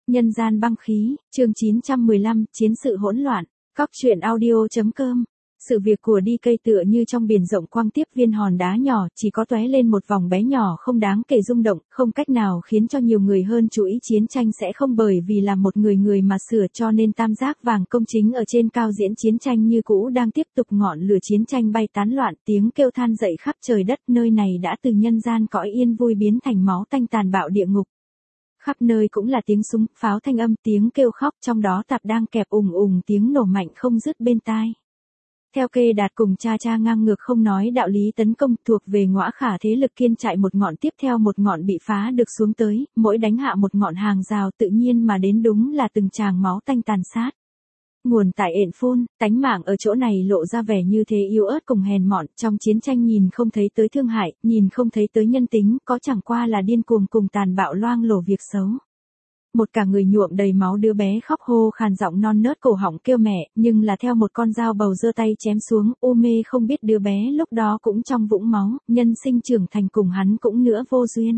Nhân gian băng khí, chương 915, chiến sự hỗn loạn. Cóc truyện audio.com. Sự việc của DK tựa như trong biển rộng quang tiếp viên hòn đá nhỏ, chỉ có tóe lên một vòng bé nhỏ không đáng kể rung động, không cách nào khiến cho nhiều người hơn chú ý. Chiến tranh sẽ không bởi vì là một người mà sửa, cho nên tam giác vàng công chính ở trên cao diễn chiến tranh như cũ đang tiếp tục. Ngọn lửa chiến tranh bay tán loạn, tiếng kêu than dậy khắp trời đất. Nơi này đã từ nhân gian cõi yên vui biến thành máu tanh tàn bạo địa ngục. Khắp nơi cũng là tiếng súng, pháo thanh âm, tiếng kêu khóc, trong đó tạp đang kẹp tiếng nổ mạnh không dứt bên tai. Theo Kê Đạt cùng cha ngang ngược không nói đạo lý tấn công, thuộc về Ngõa Khả thế lực kiên trại một ngọn tiếp theo một ngọn bị phá được xuống tới, mỗi đánh hạ một ngọn hàng rào tự nhiên mà đến đúng là từng tràng máu tanh tàn sát. Nguồn tại ện phun, tánh mạng ở chỗ này lộ ra vẻ như thế yếu ớt cùng hèn mọn, trong chiến tranh nhìn không thấy tới thương hại, nhìn không thấy tới nhân tính, có chẳng qua là điên cuồng cùng tàn bạo loang lổ việc xấu. Một cả người nhuộm đầy máu đứa bé khóc hô khàn giọng non nớt cổ họng kêu mẹ, nhưng là theo một con dao bầu giơ tay chém xuống, u mê không biết đứa bé lúc đó cũng trong vũng máu, nhân sinh trưởng thành cùng hắn cũng nữa vô duyên.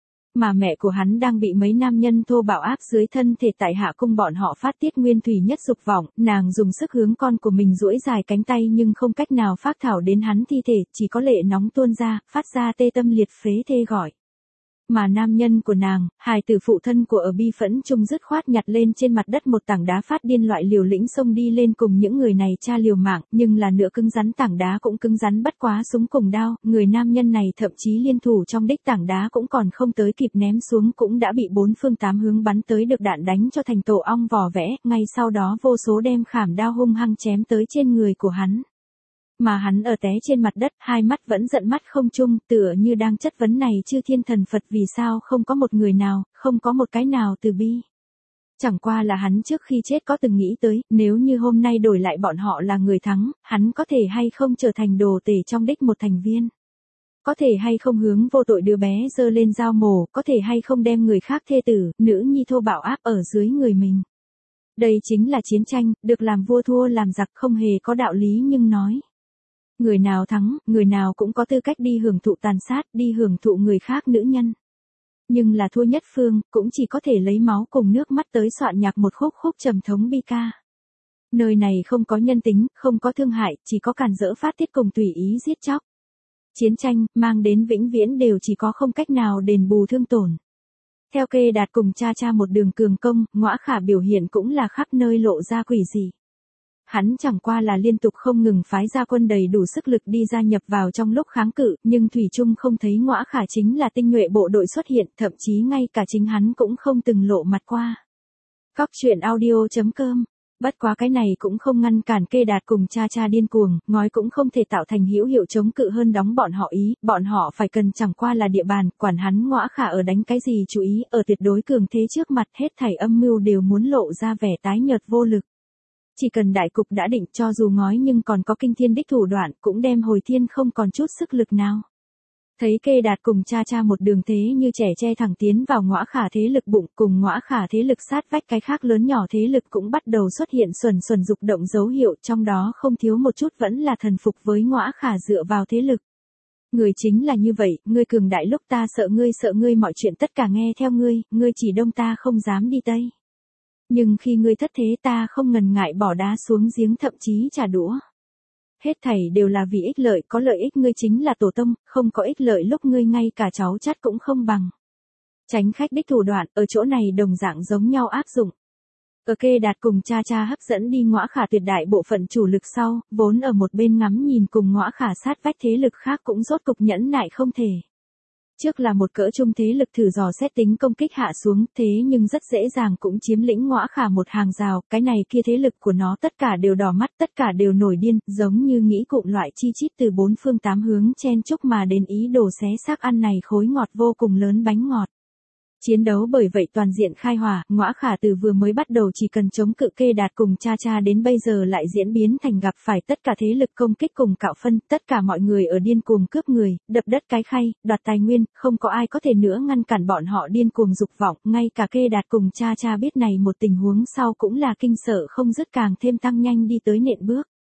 Mà mẹ của hắn đang bị mấy nam nhân thô bạo áp dưới thân thể tại hạ cung bọn họ phát tiết nguyên thủy nhất dục vọng, nàng dùng sức hướng con của mình duỗi dài cánh tay nhưng không cách nào phác thảo đến hắn thi thể, chỉ có lệ nóng tuôn ra, phát ra tê tâm liệt phế thê gọi. Mà nam nhân của nàng, hài tử phụ thân của ở bi phẫn chung dứt khoát nhặt lên trên mặt đất một tảng đá phát điên loại liều lĩnh xông đi lên cùng những người này tra liều mạng, nhưng là nửa cứng rắn tảng đá cũng cứng rắn bất quá súng cùng đao, người nam nhân này thậm chí liên thủ trong đích tảng đá cũng còn không tới kịp ném xuống cũng đã bị bốn phương tám hướng bắn tới được đạn đánh cho thành tổ ong vỏ vẽ, ngay sau đó vô số đem khảm đao hung hăng chém tới trên người của hắn. Mà hắn ở té trên mặt đất, hai mắt vẫn giận mắt không chung, tựa như đang chất vấn này chư thiên thần Phật vì sao không có một người nào, không có một cái nào từ bi. Chẳng qua là hắn trước khi chết có từng nghĩ tới, nếu như hôm nay đổi lại bọn họ là người thắng, hắn có thể hay không trở thành đồ tể trong đích một thành viên. Có thể hay không hướng vô tội đứa bé giơ lên dao mổ, có thể hay không đem người khác thê tử, nữ nhi thô bạo áp ở dưới người mình. Đây chính là chiến tranh, được làm vua thua làm giặc không hề có đạo lý nhưng nói. Người nào thắng, người nào cũng có tư cách đi hưởng thụ tàn sát, đi hưởng thụ người khác nữ nhân. Nhưng là thua nhất phương, cũng chỉ có thể lấy máu cùng nước mắt tới soạn nhạc một khúc trầm thống bi ca. Nơi này không có nhân tính, không có thương hại, chỉ có càn rỡ phát tiết cùng tùy ý giết chóc. Chiến tranh, mang đến vĩnh viễn đều chỉ có không cách nào đền bù thương tổn. Theo Kê Đạt cùng cha một đường cường công, Ngõa Khả biểu hiện cũng là khắp nơi lộ ra quỷ dị. Hắn chẳng qua là liên tục không ngừng phái ra quân đầy đủ sức lực đi gia nhập vào trong lúc kháng cự, nhưng thủy chung không thấy Ngõa Khả chính là tinh nhuệ bộ đội xuất hiện, thậm chí ngay cả chính hắn cũng không từng lộ mặt qua. Cóc truyện audio.com. Bất quá cái này cũng không ngăn cản Kê Đạt cùng cha điên cuồng, ngói cũng không thể tạo thành hữu hiệu chống cự hơn đóng bọn họ ý, bọn họ phải cần chẳng qua là địa bàn, quản hắn Ngõa Khả ở đánh cái gì chú ý, ở tuyệt đối cường thế trước mặt hết thảy âm mưu đều muốn lộ ra vẻ tái nhợt vô lực. Chỉ cần đại cục đã định cho dù ngói nhưng còn có kinh thiên đích thủ đoạn cũng đem hồi thiên không còn chút sức lực nào. Thấy Kê Đạt cùng cha một đường thế như trẻ tre thẳng tiến vào Ngõa Khả thế lực bụng cùng Ngõa Khả thế lực sát vách cái khác lớn nhỏ thế lực cũng bắt đầu xuất hiện xuẩn dục động dấu hiệu trong đó không thiếu một chút vẫn là thần phục với Ngõa Khả dựa vào thế lực. Người chính là như vậy, ngươi cường đại lúc ta sợ ngươi mọi chuyện tất cả nghe theo ngươi chỉ đông ta không dám đi tây. Nhưng khi ngươi thất thế ta không ngần ngại bỏ đá xuống giếng thậm chí trả đũa. Hết thảy đều là vì ích lợi, có lợi ích ngươi chính là tổ tông, không có ích lợi lúc ngươi ngay cả cháu chắt cũng không bằng. Tránh khách đích thủ đoạn, ở chỗ này đồng dạng giống nhau áp dụng. Ở Kê Đạt cùng cha hấp dẫn đi Ngõa Khả tuyệt đại bộ phận chủ lực sau, vốn ở một bên ngắm nhìn cùng Ngõa Khả sát vách thế lực khác cũng rốt cục nhẫn nại không thể. Trước là một cỡ trung thế lực thử dò xét tính công kích hạ xuống, thế nhưng rất dễ dàng cũng chiếm lĩnh Ngõa Khả một hàng rào, cái này kia thế lực của nó tất cả đều đỏ mắt, tất cả đều nổi điên, giống như nghĩ cụm loại chi chít từ bốn phương tám hướng chen chúc mà đến ý đồ xé xác ăn này khối ngọt vô cùng lớn bánh ngọt. Chiến đấu bởi vậy toàn diện khai hỏa, Ngõa Khả từ vừa mới bắt đầu chỉ cần chống cự Kê Đạt cùng cha đến bây giờ lại diễn biến thành gặp phải tất cả thế lực công kích cùng cạo phân, tất cả mọi người ở điên cuồng cướp người, đập đất cái khay, đoạt tài nguyên, không có ai có thể nữa ngăn cản bọn họ điên cuồng dục vọng, ngay cả Kê Đạt cùng cha biết này một tình huống sau cũng là kinh sợ không dứt càng thêm tăng nhanh đi tới nện bước.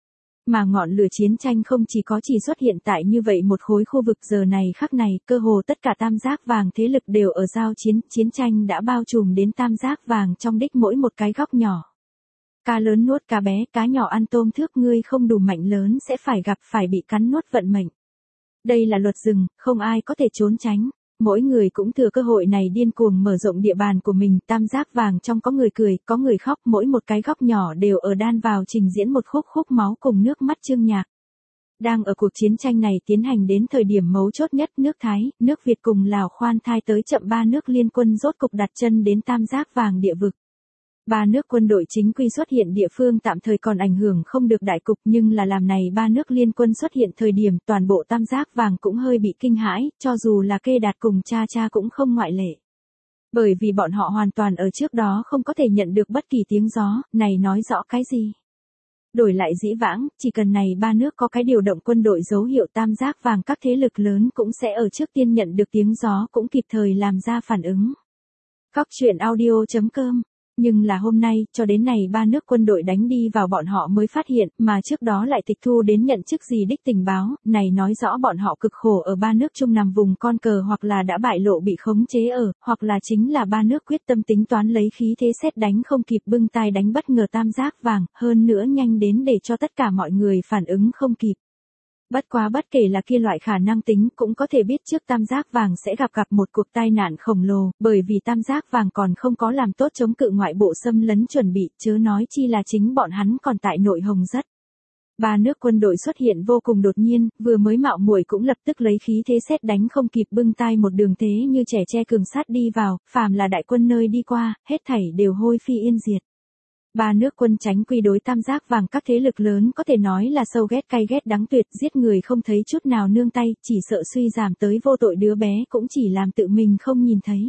Mà ngọn lửa chiến tranh không chỉ xuất hiện tại như vậy một khối khu vực giờ này khắc này, cơ hồ tất cả tam giác vàng thế lực đều ở giao chiến, chiến tranh đã bao trùm đến tam giác vàng trong đích mỗi một cái góc nhỏ. Cá lớn nuốt cá bé, cá nhỏ ăn tôm thước, ngươi không đủ mạnh lớn sẽ phải bị cắn nuốt vận mệnh. Đây là luật rừng, không ai có thể trốn tránh. Mỗi người cũng thừa cơ hội này điên cuồng mở rộng địa bàn của mình, tam giác vàng trong có người cười, có người khóc, mỗi một cái góc nhỏ đều ở đan vào trình diễn một khúc máu cùng nước mắt chương nhạc. Đang ở cuộc chiến tranh này tiến hành đến thời điểm mấu chốt nhất, nước Thái, nước Việt cùng Lào khoan thai tới chậm, ba nước liên quân rốt cục đặt chân đến tam giác vàng địa vực. Ba nước quân đội chính quy xuất hiện địa phương tạm thời còn ảnh hưởng không được đại cục, nhưng là làm này ba nước liên quân xuất hiện thời điểm toàn bộ tam giác vàng cũng hơi bị kinh hãi, cho dù là Kê Đạt cùng cha cũng không ngoại lệ. Bởi vì bọn họ hoàn toàn ở trước đó không có thể nhận được bất kỳ tiếng gió, này nói rõ cái gì? Đổi lại dĩ vãng, chỉ cần này ba nước có cái điều động quân đội dấu hiệu tam giác vàng, các thế lực lớn cũng sẽ ở trước tiên nhận được tiếng gió, cũng kịp thời làm ra phản ứng. Góc truyện audio.com. Nhưng là hôm nay, cho đến này ba nước quân đội đánh đi vào bọn họ mới phát hiện, mà trước đó lại tịch thu đến nhận chức gì đích tình báo, này nói rõ bọn họ cực khổ ở ba nước chung nằm vùng con cờ, hoặc là đã bại lộ bị khống chế ở, hoặc là chính là ba nước quyết tâm tính toán lấy khí thế sét đánh không kịp bưng tay đánh bất ngờ tam giác vàng, hơn nữa nhanh đến để cho tất cả mọi người phản ứng không kịp. Bất quá bất kể là kia loại khả năng tính cũng có thể biết trước tam giác vàng sẽ gặp một cuộc tai nạn khổng lồ, bởi vì tam giác vàng còn không có làm tốt chống cự ngoại bộ xâm lấn chuẩn bị, chớ nói chi là chính bọn hắn còn tại nội hồng rất. Ba nước quân đội xuất hiện vô cùng đột nhiên, vừa mới mạo muội cũng lập tức lấy khí thế sét đánh không kịp bưng tay một đường thế như trẻ tre cường sát đi vào, phàm là đại quân nơi đi qua, hết thảy đều hôi phi yên diệt. Ba nước quân tránh quy đối tam giác vàng các thế lực lớn có thể nói là sâu ghét cay ghét đắng tuyệt, giết người không thấy chút nào nương tay, chỉ sợ suy giảm tới vô tội đứa bé cũng chỉ làm tự mình không nhìn thấy.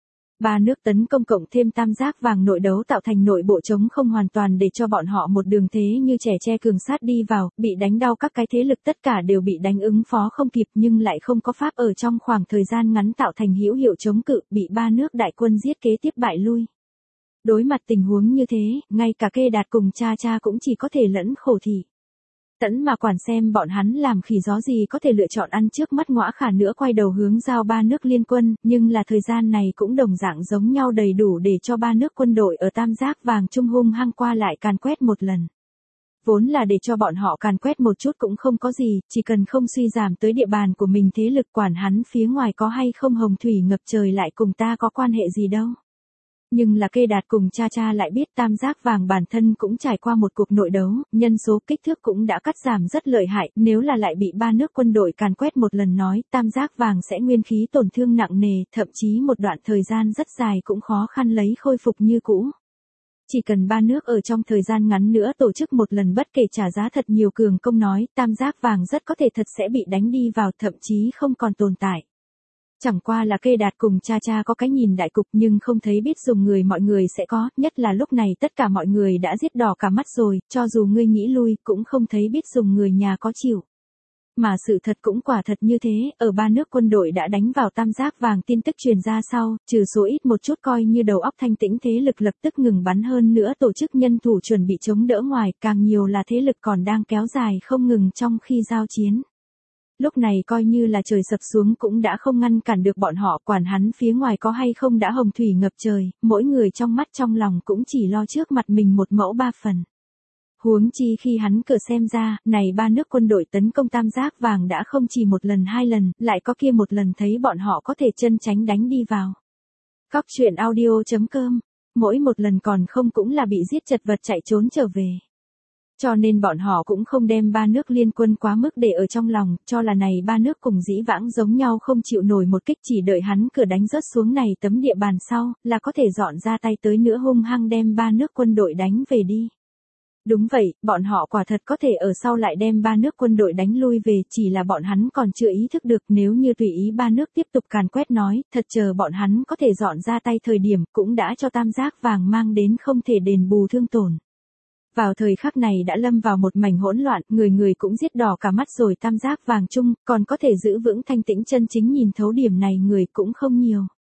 Ba nước tấn công cộng thêm tam giác vàng nội đấu tạo thành nội bộ chống không hoàn toàn để cho bọn họ một đường thế như trẻ tre cường sát đi vào, bị đánh đau các cái thế lực tất cả đều bị đánh ứng phó không kịp nhưng lại không có pháp ở trong khoảng thời gian ngắn tạo thành hữu hiệu chống cự, bị ba nước đại quân giết kế tiếp bại lui. Đối mặt tình huống như thế, ngay cả Kê Đạt cùng cha cũng chỉ có thể lẫn khổ thị. Tẫn mà quản xem bọn hắn làm khỉ gió gì có thể lựa chọn ăn trước mắt ngõa khả nữa quay đầu hướng giao ba nước liên quân, nhưng là thời gian này cũng đồng dạng giống nhau đầy đủ để cho ba nước quân đội ở tam giác vàng trung hung hăng qua lại càn quét một lần. Vốn là để cho bọn họ càn quét một chút cũng không có gì, chỉ cần không suy giảm tới địa bàn của mình, thế lực quản hắn phía ngoài có hay không hồng thủy ngập trời lại cùng ta có quan hệ gì đâu. Nhưng là Kê Đạt cùng cha lại biết tam giác vàng bản thân cũng trải qua một cuộc nội đấu, nhân số kích thước cũng đã cắt giảm rất lợi hại, nếu là lại bị ba nước quân đội càn quét một lần nói, tam giác vàng sẽ nguyên khí tổn thương nặng nề, thậm chí một đoạn thời gian rất dài cũng khó khăn lấy khôi phục như cũ. Chỉ cần ba nước ở trong thời gian ngắn nữa tổ chức một lần bất kể trả giá thật nhiều cường công nói, tam giác vàng rất có thể thật sẽ bị đánh đi vào, thậm chí không còn tồn tại. Chẳng qua là Kê Đạt cùng cha có cái nhìn đại cục nhưng không thấy biết dùng người mọi người sẽ có, nhất là lúc này tất cả mọi người đã giết đỏ cả mắt rồi, cho dù ngươi nghĩ lui cũng không thấy biết dùng người nhà có chịu. Mà sự thật cũng quả thật như thế, ở ba nước quân đội đã đánh vào tam giác vàng tin tức truyền ra sau, trừ số ít một chút coi như đầu óc thanh tĩnh thế lực lập tức ngừng bắn, hơn nữa tổ chức nhân thủ chuẩn bị chống đỡ ngoài, càng nhiều là thế lực còn đang kéo dài không ngừng trong khi giao chiến. Lúc này coi như là trời sập xuống cũng đã không ngăn cản được bọn họ, quản hắn phía ngoài có hay không đã hồng thủy ngập trời, mỗi người trong mắt trong lòng cũng chỉ lo trước mặt mình một mẫu ba phần. Huống chi khi hắn cửa xem ra, này ba nước quân đội tấn công tam giác vàng đã không chỉ một lần hai lần, lại có kia một lần thấy bọn họ có thể chân tránh đánh đi vào. Góc truyện audio.com, mỗi một lần còn không cũng là bị giết chật vật chạy trốn trở về. Cho nên bọn họ cũng không đem ba nước liên quân quá mức để ở trong lòng, cho là này ba nước cùng dĩ vãng giống nhau không chịu nổi một kích, chỉ đợi hắn cửa đánh rớt xuống này tấm địa bàn sau, là có thể dọn ra tay tới nữa hung hăng đem ba nước quân đội đánh về đi. Đúng vậy, bọn họ quả thật có thể ở sau lại đem ba nước quân đội đánh lui về, chỉ là bọn hắn còn chưa ý thức được nếu như tùy ý ba nước tiếp tục càn quét nói, thật chờ bọn hắn có thể dọn ra tay thời điểm cũng đã cho tam giác vàng mang đến không thể đền bù thương tổn. Vào thời khắc này đã lâm vào một mảnh hỗn loạn, người cũng giết đỏ cả mắt rồi, tam giác vàng chung, còn có thể giữ vững thanh tĩnh chân chính nhìn thấu điểm này người cũng không nhiều.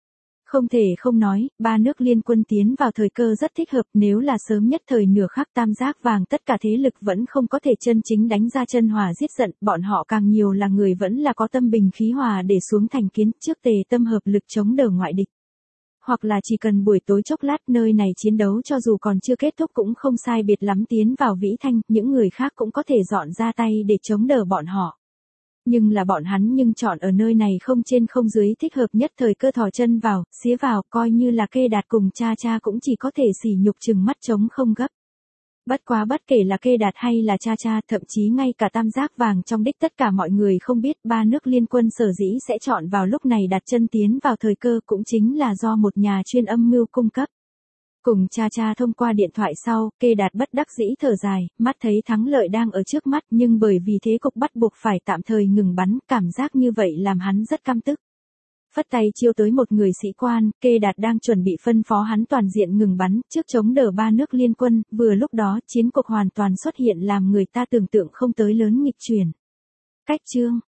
Không thể không nói, ba nước liên quân tiến vào thời cơ rất thích hợp, nếu là sớm nhất thời nửa khắc tam giác vàng tất cả thế lực vẫn không có thể chân chính đánh ra chân hỏa giết giận, bọn họ càng nhiều là người vẫn là có tâm bình khí hòa để xuống thành kiến trước tề tâm hợp lực chống đỡ ngoại địch. Hoặc là chỉ cần buổi tối chốc lát nơi này chiến đấu cho dù còn chưa kết thúc cũng không sai biệt lắm tiến vào Vĩ Thanh, những người khác cũng có thể dọn ra tay để chống đỡ bọn họ. Nhưng là bọn hắn nhưng chọn ở nơi này không trên không dưới thích hợp nhất thời cơ thò chân vào, xía vào, coi như là Kê Đạt cùng cha cha cũng chỉ có thể sỉ nhục chừng mắt trống không gấp. Bất quá bất kể là Kê Đạt hay là cha cha, thậm chí ngay cả tam giác vàng trong đích tất cả mọi người không biết ba nước liên quân sở dĩ sẽ chọn vào lúc này đặt chân tiến vào thời cơ cũng chính là do một nhà chuyên âm mưu cung cấp. Cùng cha cha thông qua điện thoại sau, Kê Đạt bất đắc dĩ thở dài, mắt thấy thắng lợi đang ở trước mắt nhưng bởi vì thế cục bắt buộc phải tạm thời ngừng bắn, cảm giác như vậy làm hắn rất căm tức. Phất tay chiêu tới một người sĩ quan, Kê Đạt đang chuẩn bị phân phó hắn toàn diện ngừng bắn, trước chống đỡ ba nước liên quân, vừa lúc đó chiến cục hoàn toàn xuất hiện làm người ta tưởng tượng không tới lớn nghịch chuyển. Cách chương